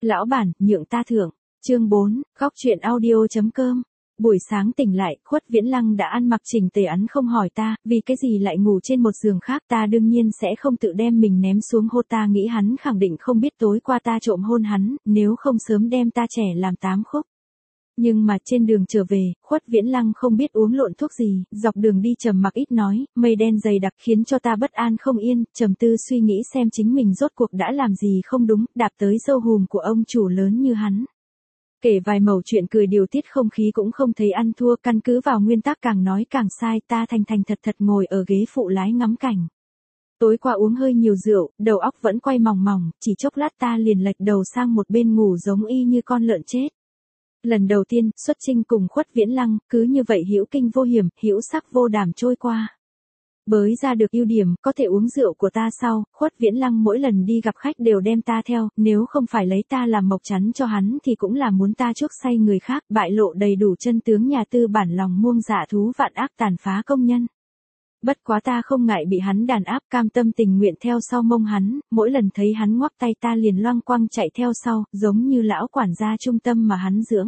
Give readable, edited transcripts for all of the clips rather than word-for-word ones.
Lão bản, nhượng ta thưởng. Chương 4, góc truyện audio.com. Buổi sáng tỉnh lại, Khuất Viễn Lăng đã ăn mặc chỉnh tề, hắn không hỏi ta, vì cái gì lại ngủ trên một giường khác, ta đương nhiên sẽ không tự đem mình ném xuống hô, ta nghĩ hắn khẳng định không biết tối qua ta trộm hôn hắn, nếu không sớm đem ta trẻ làm 8 khúc. Nhưng mà trên đường trở về, Khuất Viễn Lăng không biết uống lộn thuốc gì, dọc đường đi trầm mặc ít nói, mây đen dày đặc khiến cho ta bất an không yên, trầm tư suy nghĩ xem chính mình rốt cuộc đã làm gì không đúng, đạp tới dâu hùm của ông chủ lớn như hắn. Kể vài mẩu chuyện cười điều tiết không khí cũng không thấy ăn thua, căn cứ vào nguyên tắc càng nói càng sai, ta thành thật ngồi ở ghế phụ lái ngắm cảnh. Tối qua uống hơi nhiều rượu, đầu óc vẫn quay mòng mòng, chỉ chốc lát ta liền lệch đầu sang một bên ngủ giống y như con lợn chết. Lần đầu tiên, xuất chinh cùng Khuất Viễn Lăng, cứ như vậy hữu kinh vô hiểm, hữu sắc vô đảm trôi qua. Bới ra được ưu điểm, có thể uống rượu của ta sau, Khuất Viễn Lăng mỗi lần đi gặp khách đều đem ta theo, nếu không phải lấy ta làm mộc chắn cho hắn thì cũng là muốn ta chuốc say người khác, bại lộ đầy đủ chân tướng nhà tư bản lòng muông dạ thú vạn ác tàn phá công nhân. Bất quá ta không ngại bị hắn đàn áp, cam tâm tình nguyện theo sau mông hắn, mỗi lần thấy hắn ngoắc tay ta liền loang quăng chạy theo sau, giống như lão quản gia trung tâm mà hắn dưỡng.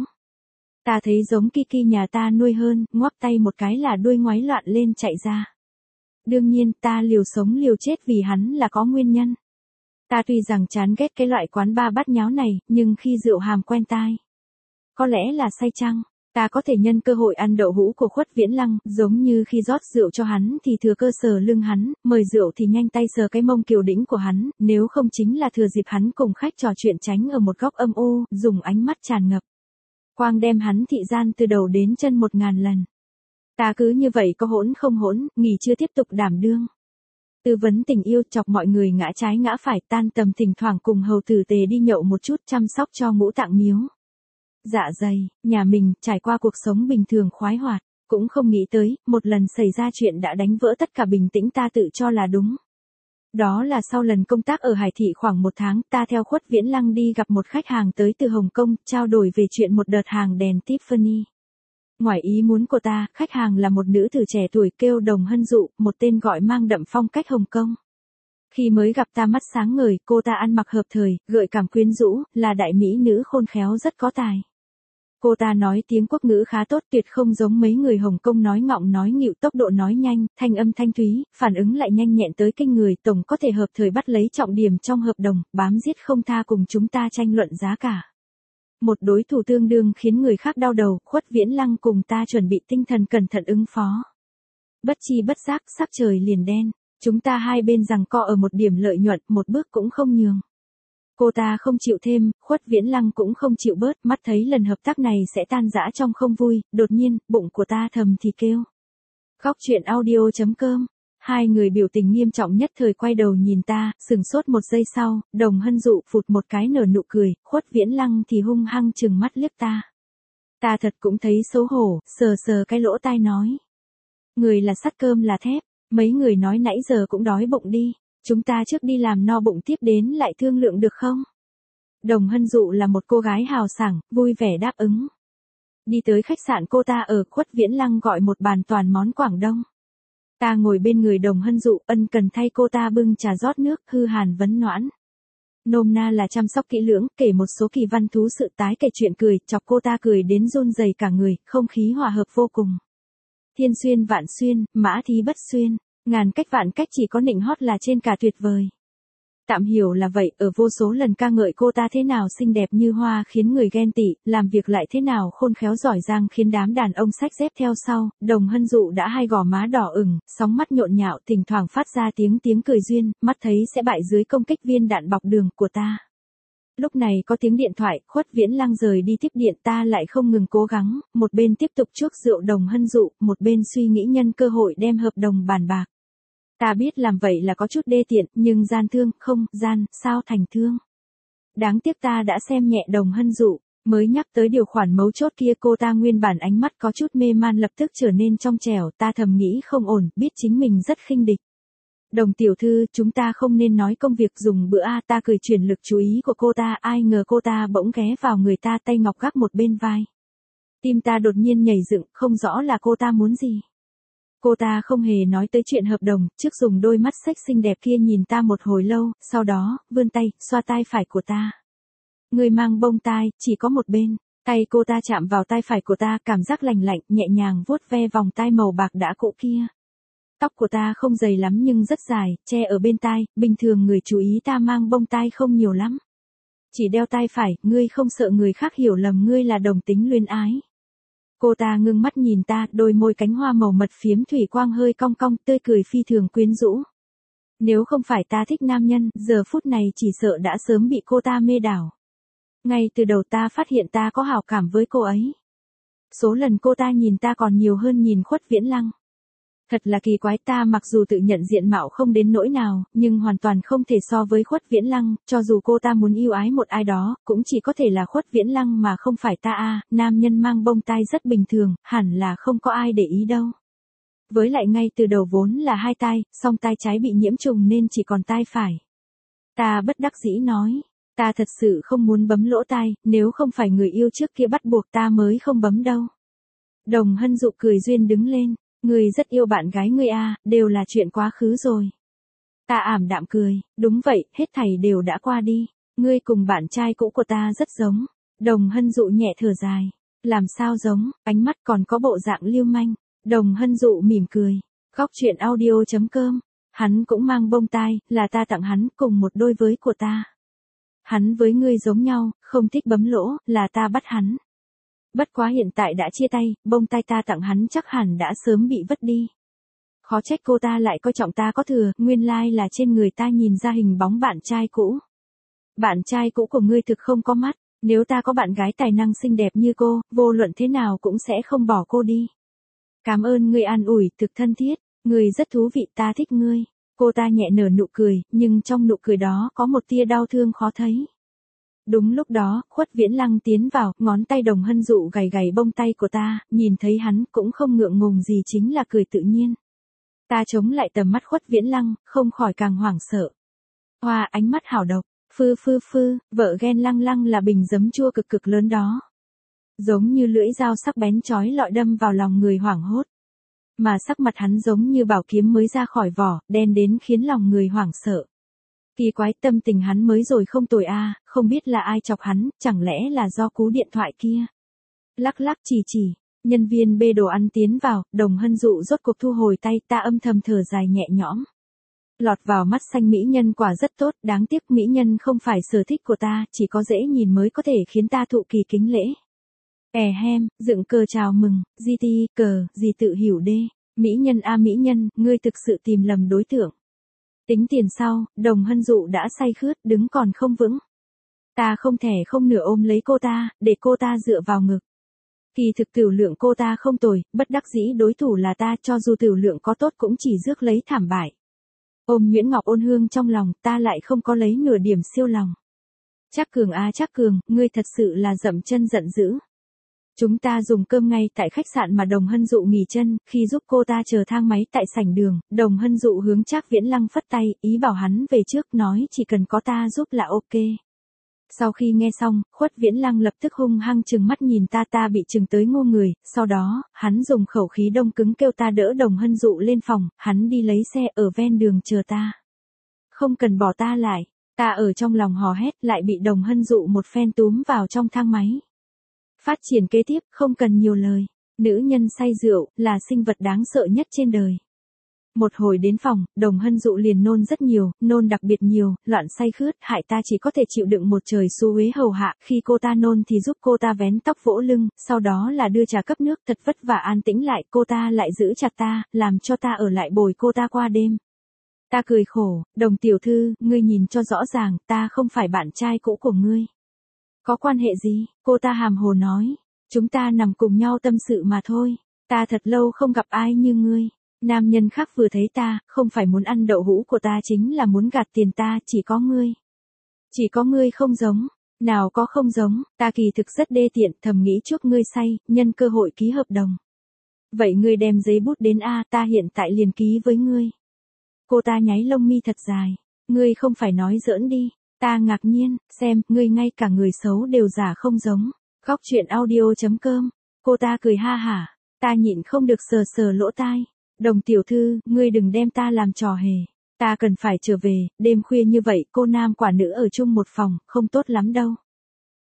Ta thấy giống Kiki nhà ta nuôi hơn, ngoắc tay một cái là đuôi ngoáy loạn lên chạy ra. Đương nhiên ta liều sống liều chết vì hắn là có nguyên nhân. Ta tuy rằng chán ghét cái loại quán bar bát nháo này, nhưng khi rượu hàm quen tai. Có lẽ là say chăng, ta có thể nhân cơ hội ăn đậu hũ của Khuất Viễn Lăng, giống như khi rót rượu cho hắn thì thừa cơ sờ lưng hắn, mời rượu thì nhanh tay sờ cái mông kiều đĩnh của hắn, nếu không chính là thừa dịp hắn cùng khách trò chuyện tránh ở một góc âm u, dùng ánh mắt tràn ngập. Quang đem hắn thị gian từ đầu đến chân 1000 lần. Ta cứ như vậy có hỗn không hỗn, nghỉ chưa tiếp tục đảm đương. Tư vấn tình yêu chọc mọi người ngã trái ngã phải, tan tầm thỉnh thoảng cùng hầu tử tề đi nhậu một chút, chăm sóc cho ngũ tạng miếu. Dạ dày, nhà mình, trải qua cuộc sống bình thường khoái hoạt, cũng không nghĩ tới, một lần xảy ra chuyện đã đánh vỡ tất cả bình tĩnh ta tự cho là đúng. Đó là sau lần công tác ở Hải Thị khoảng 1 tháng, ta theo Khuất Viễn Lăng đi gặp một khách hàng tới từ Hồng Kông, trao đổi về chuyện một đợt hàng đèn Tiffany. Ngoài ý muốn của ta, khách hàng là một nữ tử trẻ tuổi kêu Đồng Hân Dụ, một tên gọi mang đậm phong cách Hồng Kông. Khi mới gặp ta mắt sáng ngời, cô ta ăn mặc hợp thời, gợi cảm quyến rũ, là đại mỹ nữ khôn khéo rất có tài. Cô ta nói tiếng quốc ngữ khá tốt, tuyệt không giống mấy người Hồng Kông nói ngọng nói nghịu, tốc độ nói nhanh, thanh âm thanh thúy, phản ứng lại nhanh nhẹn tới kinh người, tổng có thể hợp thời bắt lấy trọng điểm trong hợp đồng, bám giết không tha cùng chúng ta tranh luận giá cả. Một đối thủ tương đương khiến người khác đau đầu, Khuất Viễn Lăng cùng ta chuẩn bị tinh thần cẩn thận ứng phó. Bất chi bất giác, sắc trời liền đen, chúng ta hai bên giằng co ở một điểm lợi nhuận, một bước cũng không nhường. Cô ta không chịu thêm, Khuất Viễn Lăng cũng không chịu bớt, mắt thấy lần hợp tác này sẽ tan rã trong không vui, đột nhiên, bụng của ta thầm thì kêu. Góc truyện audio.com. Hai người biểu tình nghiêm trọng nhất thời quay đầu nhìn ta, sừng sốt một giây sau, Đồng Hân Dụ phụt một cái nở nụ cười, Khuất Viễn Lăng thì hung hăng trừng mắt liếc ta. Ta thật cũng thấy xấu hổ, sờ cái lỗ tai nói. Người là sắt cơm là thép, mấy người nói nãy giờ cũng đói bụng đi, chúng ta trước đi làm no bụng tiếp đến lại thương lượng được không? Đồng Hân Dụ là một cô gái hào sảng, vui vẻ đáp ứng. Đi tới khách sạn cô ta ở, Khuất Viễn Lăng gọi một bàn toàn món Quảng Đông. Ta ngồi bên người Đồng Hân Dụ, ân cần thay cô ta bưng trà rót nước, hư hàn vấn noãn. Nôm na là chăm sóc kỹ lưỡng, kể một số kỳ văn thú sự tái kể chuyện cười, chọc cô ta cười đến run rẩy cả người, không khí hòa hợp vô cùng. Thiên xuyên vạn xuyên, mã thí bất xuyên, ngàn cách vạn cách chỉ có nịnh hót là trên cả tuyệt vời. Tạm hiểu là vậy, ở vô số lần ca ngợi cô ta thế nào xinh đẹp như hoa khiến người ghen tị, làm việc lại thế nào khôn khéo giỏi giang khiến đám đàn ông xách dép theo sau, Đồng Hân Dụ đã hai gò má đỏ ửng, sóng mắt nhộn nhạo, thỉnh thoảng phát ra tiếng cười duyên, mắt thấy sẽ bại dưới công kích viên đạn bọc đường của ta. Lúc này có tiếng điện thoại, Khuất Viễn Lăng rời đi tiếp điện, ta lại không ngừng cố gắng, một bên tiếp tục chuốc rượu Đồng Hân Dụ, một bên suy nghĩ nhân cơ hội đem hợp đồng bàn bạc. Ta biết làm vậy là có chút đê tiện, nhưng gian thương, không, gian, sao thành thương. Đáng tiếc ta đã xem nhẹ Đồng Hân Dụ, mới nhắc tới điều khoản mấu chốt kia cô ta nguyên bản ánh mắt có chút mê man lập tức trở nên trong trẻo, ta thầm nghĩ không ổn, biết chính mình rất khinh địch. Đồng tiểu thư, chúng ta không nên nói công việc dùng bữa a, ta cười chuyển lực chú ý của cô ta, ai ngờ cô ta bỗng ghé vào người ta tay ngọc gác một bên vai. Tim ta đột nhiên nhảy dựng, không rõ là cô ta muốn gì. Cô ta không hề nói tới chuyện hợp đồng, trước dùng đôi mắt xếch xinh đẹp kia nhìn ta một hồi lâu, sau đó, vươn tay, xoa tai phải của ta. Ngươi mang bông tai, chỉ có một bên. Tay cô ta chạm vào tai phải của ta, cảm giác lành lạnh, nhẹ nhàng vuốt ve vòng tai màu bạc đã cũ kia. Tóc của ta không dày lắm nhưng rất dài, che ở bên tai, bình thường người chú ý ta mang bông tai không nhiều lắm. Chỉ đeo tai phải, ngươi không sợ người khác hiểu lầm ngươi là đồng tính luyến ái. Cô ta ngưng mắt nhìn ta, đôi môi cánh hoa màu mật phiếm thủy quang hơi cong cong, tươi cười phi thường quyến rũ. Nếu không phải ta thích nam nhân, giờ phút này chỉ sợ đã sớm bị cô ta mê đảo. Ngay từ đầu ta phát hiện ta có hảo cảm với cô ấy. Số lần cô ta nhìn ta còn nhiều hơn nhìn Khuất Viễn Lăng. Thật là kỳ quái, ta mặc dù tự nhận diện mạo không đến nỗi nào, nhưng hoàn toàn không thể so với Khuất Viễn Lăng, cho dù cô ta muốn yêu ái một ai đó, cũng chỉ có thể là Khuất Viễn Lăng mà không phải ta a. Nam nhân mang bông tai rất bình thường, hẳn là không có ai để ý đâu. Với lại ngay từ đầu vốn là hai tai, song tai trái bị nhiễm trùng nên chỉ còn tai phải. Ta bất đắc dĩ nói, ta thật sự không muốn bấm lỗ tai, nếu không phải người yêu trước kia bắt buộc ta mới không bấm đâu. Đồng Hân Dụ cười duyên đứng lên. Ngươi rất yêu bạn gái ngươi a, đều là chuyện quá khứ rồi. Ta ảm đạm cười, đúng vậy, hết thảy đều đã qua đi. Ngươi cùng bạn trai cũ của ta rất giống. Đồng Hân Dụ nhẹ thở dài. Làm sao giống, ánh mắt còn có bộ dạng lưu manh. Đồng Hân Dụ mỉm cười. Góc truyện audio.com. Hắn cũng mang bông tai, là ta tặng hắn cùng một đôi với của ta. Hắn với ngươi giống nhau, không thích bấm lỗ, là ta bắt hắn. Bất quá hiện tại đã chia tay, bông tai ta tặng hắn chắc hẳn đã sớm bị vứt đi. Khó trách cô ta lại coi trọng ta có thừa, nguyên lai là trên người ta nhìn ra hình bóng bạn trai cũ. Bạn trai cũ của ngươi thực không có mắt, nếu ta có bạn gái tài năng xinh đẹp như cô, vô luận thế nào cũng sẽ không bỏ cô đi. Cảm ơn ngươi an ủi, thực thân thiết, ngươi rất thú vị, ta thích ngươi. Cô ta nhẹ nở nụ cười, nhưng trong nụ cười đó có một tia đau thương khó thấy. Đúng lúc đó, Khuất Viễn Lăng tiến vào, ngón tay Đồng Hân Dụ gầy gầy bông tay của ta, nhìn thấy hắn cũng không ngượng ngùng gì, chính là cười tự nhiên. Ta chống lại tầm mắt Khuất Viễn Lăng, không khỏi càng hoảng sợ. Hoa, ánh mắt hảo độc, phư, vợ ghen Lăng Lăng là bình giấm chua cực cực lớn đó. Giống như lưỡi dao sắc bén chói lọi đâm vào lòng người hoảng hốt. Mà sắc mặt hắn giống như bảo kiếm mới ra khỏi vỏ, đen đến khiến lòng người hoảng sợ. Kỳ quái, tâm tình hắn mới rồi không tồi a, không biết là ai chọc hắn, chẳng lẽ là do cú điện thoại kia. Lắc lắc chỉ, nhân viên bê đồ ăn tiến vào, Đồng Hân Dụ rốt cuộc thu hồi tay, ta âm thầm thở dài nhẹ nhõm. Lọt vào mắt xanh mỹ nhân quả rất tốt, đáng tiếc mỹ nhân không phải sở thích của ta, chỉ có dễ nhìn mới có thể khiến ta thụ kỳ kính lễ. Dựng cờ chào mừng, cờ, gì tự hiểu đê. Mỹ nhân a mỹ nhân, ngươi thực sự tìm lầm đối tượng. Tính tiền sau, Đồng Hân Dụ đã say khướt, đứng còn không vững. Ta không thể không nửa ôm lấy cô ta, để cô ta dựa vào ngực. Kỳ thực tiểu lượng cô ta không tồi, bất đắc dĩ đối thủ là ta, cho dù tiểu lượng có tốt cũng chỉ rước lấy thảm bại. Ôm Nguyễn Ngọc Ôn Hương trong lòng, ta lại không có lấy nửa điểm siêu lòng. Trác Cường a Trác Cường, ngươi thật sự là dậm chân giận dữ. Chúng ta dùng cơm ngay tại khách sạn mà Đồng Hân Dụ nghỉ chân, khi giúp cô ta chờ thang máy tại sảnh đường, Đồng Hân Dụ hướng Trác Viễn Lăng phất tay, ý bảo hắn về trước, nói chỉ cần có ta giúp là ok. Sau khi nghe xong, Khuất Viễn Lăng lập tức hung hăng trừng mắt nhìn ta bị trừng tới ngô người, sau đó, hắn dùng khẩu khí đông cứng kêu ta đỡ Đồng Hân Dụ lên phòng, hắn đi lấy xe ở ven đường chờ ta. Không cần bỏ ta lại, ta ở trong lòng hò hét, lại bị Đồng Hân Dụ một phen túm vào trong thang máy. Phát triển kế tiếp, không cần nhiều lời. Nữ nhân say rượu, là sinh vật đáng sợ nhất trên đời. Một hồi đến phòng, Đồng Hân Dụ liền nôn rất nhiều, nôn đặc biệt nhiều, loạn say khướt, hại ta chỉ có thể chịu đựng một trời xu uế hầu hạ, khi cô ta nôn thì giúp cô ta vén tóc vỗ lưng, sau đó là đưa trà cấp nước, thật vất vả an tĩnh lại, cô ta lại giữ chặt ta, làm cho ta ở lại bồi cô ta qua đêm. Ta cười khổ, Đồng tiểu thư, ngươi nhìn cho rõ ràng, ta không phải bạn trai cũ của ngươi. Có quan hệ gì? Cô ta hàm hồ nói. Chúng ta nằm cùng nhau tâm sự mà thôi. Ta thật lâu không gặp ai như ngươi. Nam nhân khác vừa thấy ta, không phải muốn ăn đậu hũ của ta chính là muốn gạt tiền ta, chỉ có ngươi. Chỉ có ngươi không giống. Nào có không giống, ta kỳ thực rất đê tiện, thầm nghĩ trước ngươi say, nhân cơ hội ký hợp đồng. Vậy ngươi đem giấy bút đến a, ta hiện tại liền ký với ngươi. Cô ta nháy lông mi thật dài. Ngươi không phải nói giỡn đi. Ta ngạc nhiên, xem, ngươi ngay cả người xấu đều giả không giống. Góc truyện audio.com. Cô ta cười ha hả. Ta nhịn không được sờ sờ lỗ tai. Đồng tiểu thư, ngươi đừng đem ta làm trò hề. Ta cần phải trở về, đêm khuya như vậy, cô nam quả nữ ở chung một phòng, không tốt lắm đâu.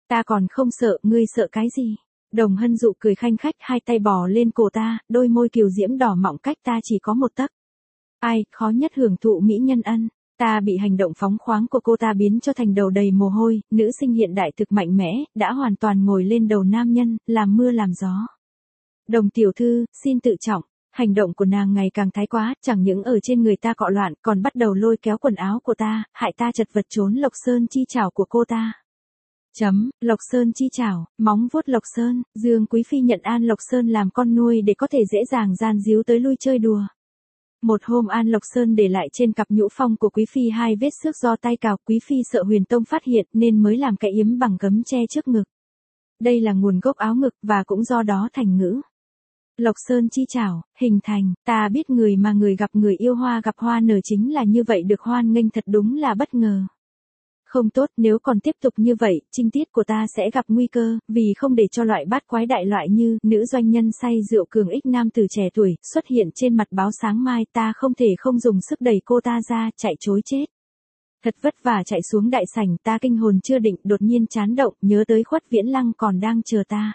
Ta còn không sợ, ngươi sợ cái gì? Đồng Hân Dụ cười khanh khách, hai tay bò lên cổ ta, đôi môi kiều diễm đỏ mọng cách ta chỉ có một tấc. Ai, khó nhất hưởng thụ mỹ nhân ân. Ta bị hành động phóng khoáng của cô ta biến cho thành đầu đầy mồ hôi, nữ sinh hiện đại thực mạnh mẽ, đã hoàn toàn ngồi lên đầu nam nhân, làm mưa làm gió. Đồng tiểu thư, xin tự trọng. Hành động của nàng ngày càng thái quá, chẳng những ở trên người ta cọ loạn, còn bắt đầu lôi kéo quần áo của ta, hại ta chật vật trốn Lộc Sơn chi chảo của cô ta. Lộc Sơn chi chảo, móng vuốt Lộc Sơn, Dương Quý Phi nhận An Lộc Sơn làm con nuôi để có thể dễ dàng gian díu tới lui chơi đùa. Một hôm An Lộc Sơn để lại trên cặp nhũ phong của Quý Phi 2 vết xước do tay cào, Quý Phi sợ Huyền Tông phát hiện nên mới làm cái yếm bằng gấm che trước ngực. Đây là nguồn gốc áo ngực và cũng do đó thành ngữ. Lộc Sơn chi chảo, hình thành, ta biết người mà người gặp người yêu hoa gặp hoa nở chính là như vậy, được hoan nghênh thật đúng là bất ngờ. Không tốt, nếu còn tiếp tục như vậy, trinh tiết của ta sẽ gặp nguy cơ, vì không để cho loại bát quái đại loại như nữ doanh nhân say rượu cường ích nam tử trẻ tuổi xuất hiện trên mặt báo sáng mai, ta không thể không dùng sức đẩy cô ta ra, chạy trối chết. Thật vất vả chạy xuống đại sảnh, ta kinh hồn chưa định, đột nhiên chán động, nhớ tới Khuất Viễn Lăng còn đang chờ ta.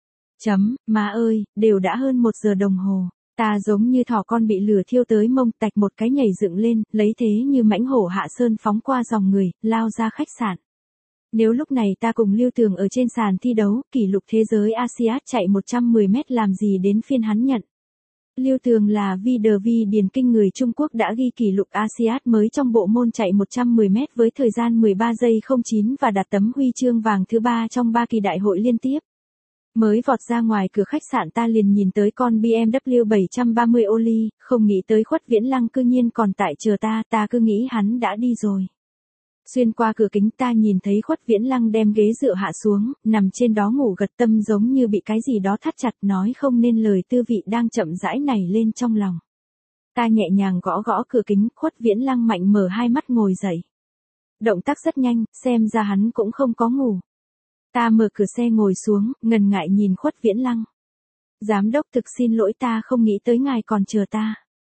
Má ơi, đều đã hơn 1 giờ đồng hồ. Ta giống như thỏ con bị lửa thiêu tới mông, tạch một cái nhảy dựng lên, lấy thế như mãnh hổ hạ sơn phóng qua dòng người, lao ra khách sạn. Nếu lúc này ta cùng Lưu Tường ở trên sàn thi đấu, kỷ lục thế giới Asiad chạy 110 mét làm gì đến phiên hắn nhận. Lưu Tường là vi điền kinh người Trung Quốc đã ghi kỷ lục Asiad mới trong bộ môn chạy 110 mét với thời gian 13 giây 09 và đạt tấm huy chương vàng thứ 3 trong 3 kỳ đại hội liên tiếp. Mới vọt ra ngoài cửa khách sạn ta liền nhìn tới con BMW 730 Oli, không nghĩ tới Khuất Viễn Lăng cư nhiên còn tại chờ ta cứ nghĩ hắn đã đi rồi. Xuyên qua cửa kính ta nhìn thấy Khuất Viễn Lăng đem ghế dựa hạ xuống, nằm trên đó ngủ gật, tâm giống như bị cái gì đó thắt chặt, nói không nên lời tư vị đang chậm rãi nảy lên trong lòng. Ta nhẹ nhàng gõ gõ cửa kính, Khuất Viễn Lăng mạnh mở hai mắt ngồi dậy. Động tác rất nhanh, xem ra hắn cũng không có ngủ. Ta mở cửa xe ngồi xuống, ngần ngại nhìn Khuất Viễn Lăng. Giám đốc thực xin lỗi, ta không nghĩ tới ngài còn chờ ta.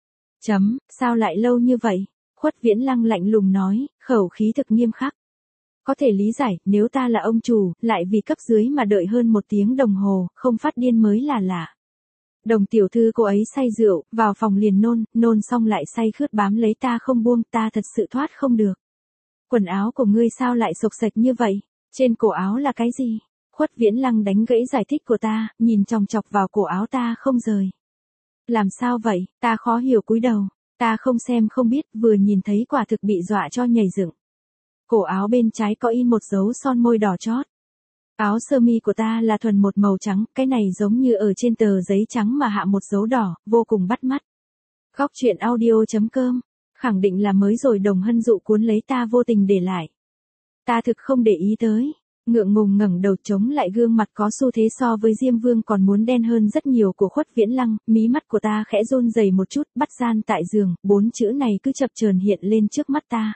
Sao lại lâu như vậy? Khuất Viễn Lăng lạnh lùng nói, khẩu khí thực nghiêm khắc. Có thể lý giải, nếu ta là ông chủ, lại vì cấp dưới mà đợi hơn 1 tiếng đồng hồ, không phát điên mới là lạ. Đồng tiểu thư cô ấy say rượu, vào phòng liền nôn xong lại say khướt bám lấy ta không buông, ta thật sự thoát không được. Quần áo của ngươi sao lại xộc xệch như vậy? Trên cổ áo là cái gì? Khuất Viễn Lăng đánh gãy giải thích của ta, nhìn chòng chọc vào cổ áo ta không rời. Làm sao vậy? Ta khó hiểu cúi đầu. Ta không xem không biết, vừa nhìn thấy quả thực bị dọa cho nhảy dựng. Cổ áo bên trái có in một dấu son môi đỏ chót. Áo sơ mi của ta là thuần một màu trắng, cái này giống như ở trên tờ giấy trắng mà hạ một dấu đỏ, vô cùng bắt mắt. Góc truyện audio.com, khẳng định là mới rồi Đồng Hân Dụ cuốn lấy ta vô tình để lại. Ta thực không để ý tới, ngượng ngùng ngẩng đầu chống lại gương mặt có xu thế so với Diêm Vương còn muốn đen hơn rất nhiều của Khuất Viễn Lăng, mí mắt của ta khẽ run rẩy một chút, bắt gian tại giường, 4 chữ này cứ chập chờn hiện lên trước mắt ta.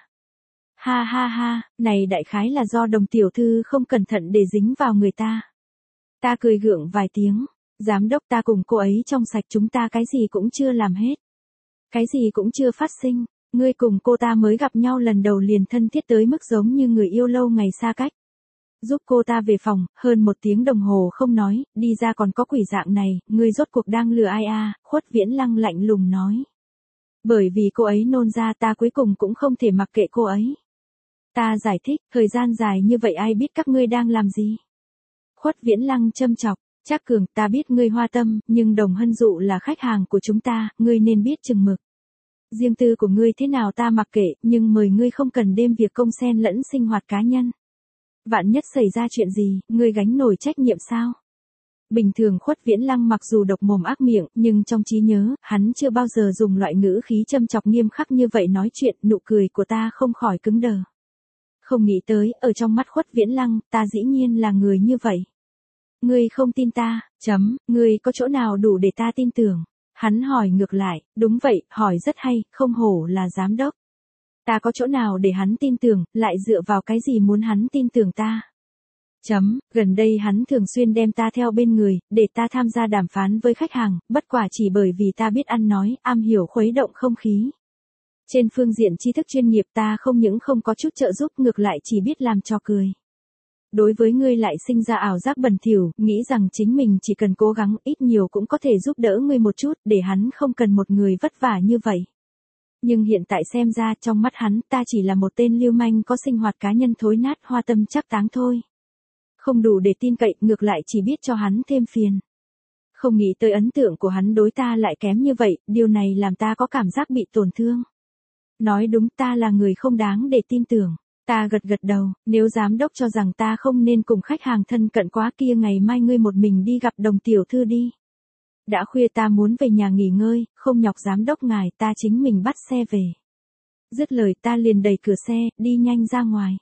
Ha, này đại khái là do Đồng tiểu thư không cẩn thận để dính vào người ta. Ta cười gượng vài tiếng, giám đốc, ta cùng cô ấy trong sạch, chúng ta cái gì cũng chưa làm hết. Cái gì cũng chưa phát sinh. Ngươi cùng cô ta mới gặp nhau lần đầu liền thân thiết tới mức giống như người yêu lâu ngày xa cách. Giúp cô ta về phòng, hơn 1 tiếng đồng hồ không nói, đi ra còn có quỷ dạng này, ngươi rốt cuộc đang lừa ai à? Khuất Viễn Lăng lạnh lùng nói. Bởi vì cô ấy nôn ra, ta cuối cùng cũng không thể mặc kệ cô ấy. Ta giải thích, thời gian dài như vậy ai biết các ngươi đang làm gì? Khuất Viễn Lăng châm chọc, Trác Cường, ta biết ngươi hoa tâm, nhưng Đồng Hân Dụ là khách hàng của chúng ta, ngươi nên biết chừng mực. Riêng tư của ngươi thế nào ta mặc kệ, nhưng mời ngươi không cần đem việc công xen lẫn sinh hoạt cá nhân. Vạn nhất xảy ra chuyện gì, ngươi gánh nổi trách nhiệm sao? Bình thường Khuất Viễn Lăng mặc dù độc mồm ác miệng, nhưng trong trí nhớ, hắn chưa bao giờ dùng loại ngữ khí châm chọc nghiêm khắc như vậy nói chuyện, nụ cười của ta không khỏi cứng đờ. Không nghĩ tới, ở trong mắt Khuất Viễn Lăng, ta dĩ nhiên là người như vậy. Ngươi không tin ta, ngươi có chỗ nào đủ để ta tin tưởng? Hắn hỏi ngược lại, đúng vậy, hỏi rất hay, không hổ là giám đốc. Ta có chỗ nào để hắn tin tưởng, lại dựa vào cái gì muốn hắn tin tưởng ta? Gần đây hắn thường xuyên đem ta theo bên người, để ta tham gia đàm phán với khách hàng, bất quả chỉ bởi vì ta biết ăn nói, am hiểu khuấy động không khí. Trên phương diện tri thức chuyên nghiệp ta không những không có chút trợ giúp, ngược lại chỉ biết làm trò cười. Đối với ngươi lại sinh ra ảo giác bẩn thỉu, nghĩ rằng chính mình chỉ cần cố gắng ít nhiều cũng có thể giúp đỡ ngươi một chút, để hắn không cần một người vất vả như vậy. Nhưng hiện tại xem ra trong mắt hắn ta chỉ là một tên lưu manh có sinh hoạt cá nhân thối nát hoa tâm chắc táng thôi. Không đủ để tin cậy, ngược lại chỉ biết cho hắn thêm phiền. Không nghĩ tới ấn tượng của hắn đối ta lại kém như vậy, điều này làm ta có cảm giác bị tổn thương. Nói đúng, ta là người không đáng để tin tưởng. Ta gật gật đầu, nếu giám đốc cho rằng ta không nên cùng khách hàng thân cận quá kia ngày mai ngươi một mình đi gặp Đồng tiểu thư đi. Đã khuya ta muốn về nhà nghỉ ngơi, không nhọc giám đốc ngài, ta chính mình bắt xe về. Dứt lời ta liền đẩy cửa xe, đi nhanh ra ngoài.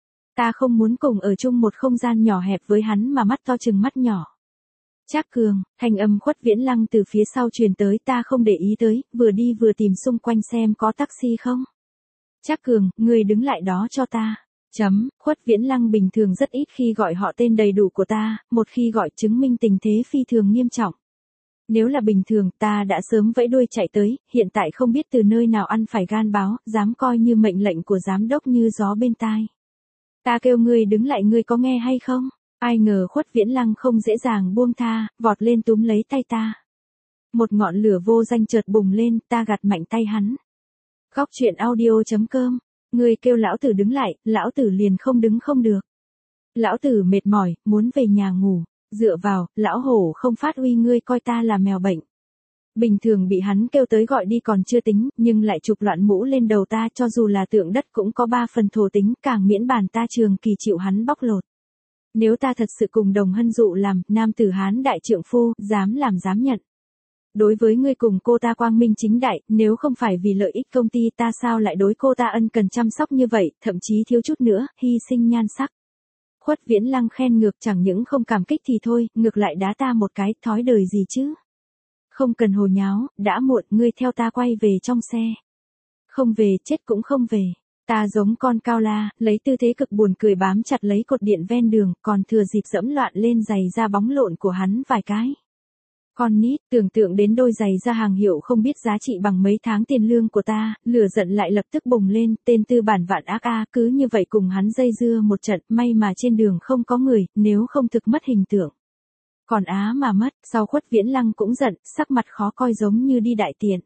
Ta không muốn cùng ở chung một không gian nhỏ hẹp với hắn mà mắt to chừng mắt nhỏ. Trác Cường, thanh âm Khuất Viễn Lăng từ phía sau truyền tới, ta không để ý tới, vừa đi vừa tìm xung quanh xem có taxi không. Trác Cường, ngươi đứng lại đó cho ta. Khuất Viễn Lăng bình thường rất ít khi gọi họ tên đầy đủ của ta, một khi gọi chứng minh tình thế phi thường nghiêm trọng. Nếu là bình thường ta đã sớm vẫy đuôi chạy tới, hiện tại không biết từ nơi nào ăn phải gan báo, dám coi như mệnh lệnh của giám đốc như gió bên tai. Ta kêu ngươi đứng lại, ngươi có nghe hay không? Ai ngờ Khuất Viễn Lăng không dễ dàng buông tha, vọt lên túm lấy tay ta. Một ngọn lửa vô danh chợt bùng lên, ta gạt mạnh tay hắn. Góc truyện audio.com, ngươi kêu lão tử đứng lại, lão tử liền không đứng không được. Lão tử mệt mỏi, muốn về nhà ngủ, dựa vào, lão hổ không phát uy, ngươi coi ta là mèo bệnh. Bình thường bị hắn kêu tới gọi đi còn chưa tính, nhưng lại chụp loạn mũ lên đầu ta, cho dù là tượng đất cũng có 3 phần thổ tính, càng miễn bàn ta trường kỳ chịu hắn bóc lột. Nếu ta thật sự cùng Đồng Hân Dụ làm, nam tử Hán đại trượng phu, dám làm dám nhận. Đối với ngươi cùng cô ta quang minh chính đại, nếu không phải vì lợi ích công ty ta sao lại đối cô ta ân cần chăm sóc như vậy, thậm chí thiếu chút nữa, hy sinh nhan sắc. Khuất Viễn Lăng khen ngược, chẳng những không cảm kích thì thôi, ngược lại đá ta một cái, thói đời gì chứ. Không cần hồ nháo, đã muộn, ngươi theo ta quay về trong xe. Không về, chết cũng không về. Ta giống con cao la, lấy tư thế cực buồn cười bám chặt lấy cột điện ven đường, còn thừa dịp dẫm loạn lên giày da bóng lộn của hắn vài cái. Con nít, tưởng tượng đến đôi giày da hàng hiệu không biết giá trị bằng mấy tháng tiền lương của ta, lửa giận lại lập tức bùng lên, tên tư bản vạn ác a, cứ như vậy cùng hắn dây dưa một trận, may mà trên đường không có người, nếu không thực mất hình tượng. Còn á mà mất, sau Khuất Viễn Lăng cũng giận, sắc mặt khó coi giống như đi đại tiện.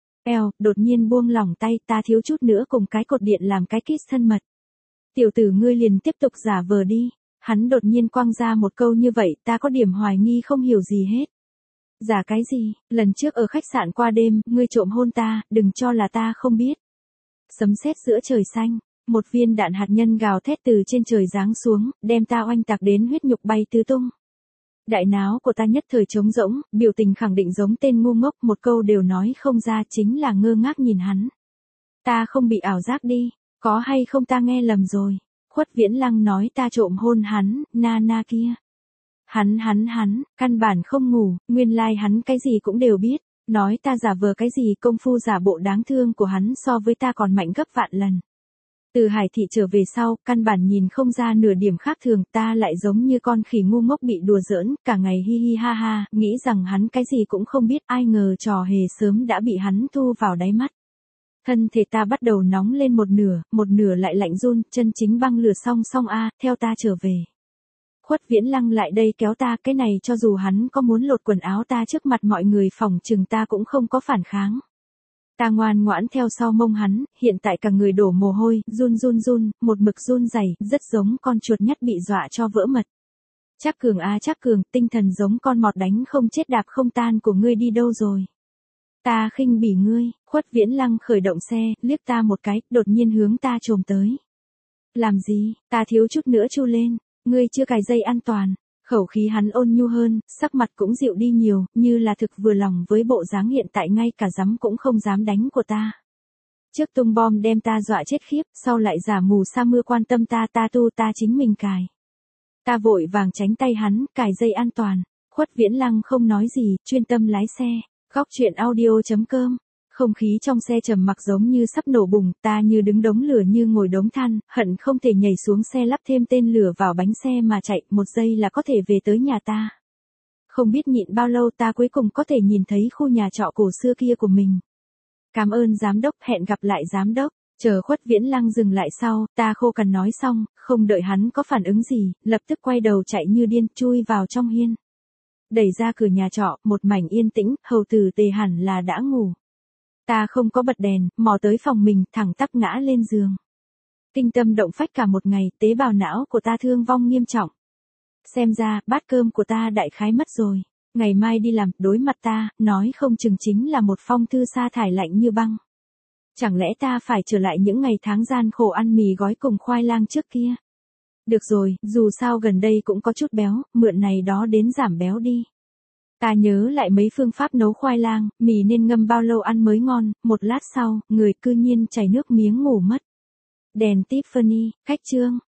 Đột nhiên buông lỏng tay, ta thiếu chút nữa cùng cái cột điện làm cái kiss thân mật. Tiểu tử ngươi liền tiếp tục giả vờ đi. Hắn đột nhiên quăng ra một câu như vậy, ta có điểm hoài nghi không hiểu gì hết. Giả cái gì, lần trước ở khách sạn qua đêm, ngươi trộm hôn ta, đừng cho là ta không biết. Sấm sét giữa trời xanh, một viên đạn hạt nhân gào thét từ trên trời giáng xuống, đem ta oanh tạc đến huyết nhục bay tứ tung. Đại náo của ta nhất thời trống rỗng, biểu tình khẳng định giống tên ngu ngốc, một câu đều nói không ra, chính là ngơ ngác nhìn hắn. Ta không bị ảo giác đi, có hay không ta nghe lầm rồi. Khuất Viễn Lăng nói ta trộm hôn hắn, na kia. Hắn, căn bản không ngủ, nguyên lai hắn cái gì cũng đều biết, nói ta giả vờ cái gì, công phu giả bộ đáng thương của hắn so với ta còn mạnh gấp vạn lần. Từ Hải Thị trở về sau, căn bản nhìn không ra nửa điểm khác thường, ta lại giống như con khỉ ngu ngốc bị đùa giỡn, cả ngày hi hi ha ha, nghĩ rằng hắn cái gì cũng không biết, ai ngờ trò hề sớm đã bị hắn thu vào đáy mắt. Thân thể ta bắt đầu nóng lên một nửa lại lạnh run, chân chính băng lửa song song a, theo ta trở về. Khuất Viễn Lăng lại đây kéo ta, cái này cho dù hắn có muốn lột quần áo ta trước mặt mọi người phỏng chừng ta cũng không có phản kháng. Ta ngoan ngoãn theo sau mông hắn, hiện tại cả người đổ mồ hôi, run, một mực run rẩy, rất giống con chuột nhắt bị dọa cho vỡ mật. Trác Cường a Trác Cường, tinh thần giống con mọt đánh không chết đạp không tan của ngươi đi đâu rồi? Ta khinh bỉ ngươi. Khuất Viễn Lăng khởi động xe, liếc ta một cái, đột nhiên hướng ta chồm tới. Làm gì? Ta thiếu chút nữa chu lên. Ngươi chưa cài dây an toàn. Khẩu khí hắn ôn nhu hơn, sắc mặt cũng dịu đi nhiều, như là thực vừa lòng với bộ dáng hiện tại, ngay cả dám cũng không dám đánh của ta. Trước tung bom đem ta dọa chết khiếp, sau lại giả mù sa mưa quan tâm ta ta chính mình cài. Ta vội vàng tránh tay hắn, cài dây an toàn. Khuất Viễn Lăng không nói gì, chuyên tâm lái xe. Góc truyện audio.com. Không khí trong xe trầm mặc giống như sắp nổ bùng, ta như đứng đống lửa như ngồi đống than, hận không thể nhảy xuống xe lắp thêm tên lửa vào bánh xe mà chạy, một giây là có thể về tới nhà ta. Không biết nhịn bao lâu ta cuối cùng có thể nhìn thấy khu nhà trọ cổ xưa kia của mình. Cảm ơn giám đốc, hẹn gặp lại giám đốc. Chờ Khuất Viễn Lăng dừng lại sau, ta khô cằn nói xong, không đợi hắn có phản ứng gì, lập tức quay đầu chạy như điên, chui vào trong hiên. Đẩy ra cửa nhà trọ, một mảnh yên tĩnh, hầu tử Tề hẳn là đã ngủ. Ta không có bật đèn, mò tới phòng mình, thẳng tắp ngã lên giường. Kinh tâm động phách cả một ngày, tế bào não của ta thương vong nghiêm trọng. Xem ra, bát cơm của ta đại khái mất rồi. Ngày mai đi làm, đối mặt ta, nói không chừng chính là một phong thư sa thải lạnh như băng. Chẳng lẽ ta phải trở lại những ngày tháng gian khổ ăn mì gói cùng khoai lang trước kia? Được rồi, dù sao gần đây cũng có chút béo, mượn này đó đến giảm béo đi. Ta nhớ lại mấy phương pháp nấu khoai lang, mì nên ngâm bao lâu ăn mới ngon, một lát sau, người cư nhiên chảy nước miếng ngủ mất. Đèn Tiffany, khách trương.